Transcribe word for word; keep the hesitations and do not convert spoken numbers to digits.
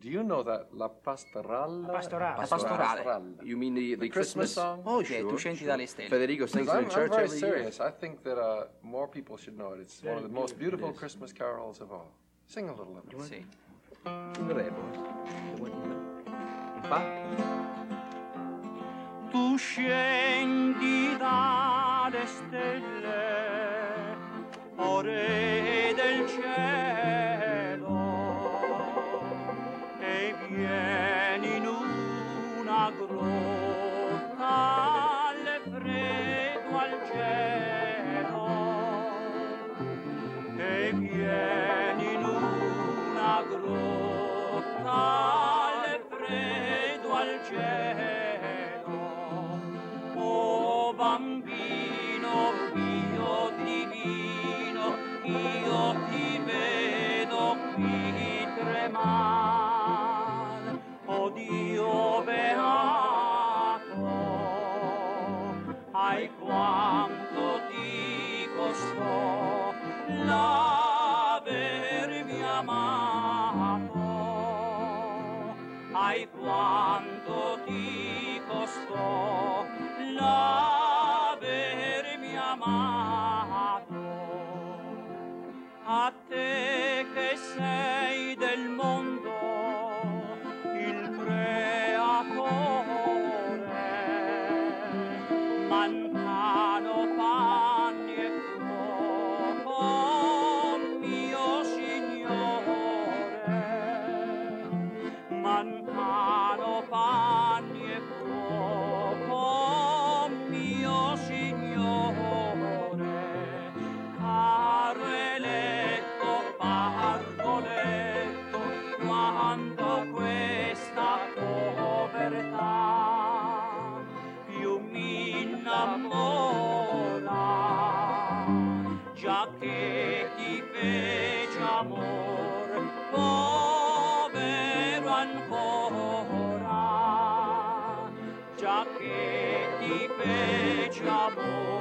Do you know that La Pastorale? La Pastorale. La pastorale. You mean the, the, The Christmas song? Oh, Sure, yeah, Tu scendi sure. dalle stelle. Federico sings it I'm, in church I'm very every serious. year. I think that uh, more people should know it. It's one of the most beautiful Yes. Christmas carols of all. Sing a little of it. Sì. Prego. Infatti. Tu scendi dalle stelle, o re del cielo, e vieni in una grotta al freddo al cielo, e vieni in una grotta al freddo al cielo. Oh bambino mio divino, io ti vedo qui tremare. Oh Dio beato, ai quanto ti costò l'avermi amato, ai quanto ti costò l'avermi amato. A te che sei del mondo il creatore, mancano panni e fuoco, mio Signore, mancano panni e fuoco, mio Signore, caro eletto pargoletto, quando questa povertà più mi innamora, già che ti fece amor povero ancora, già che ti fece amor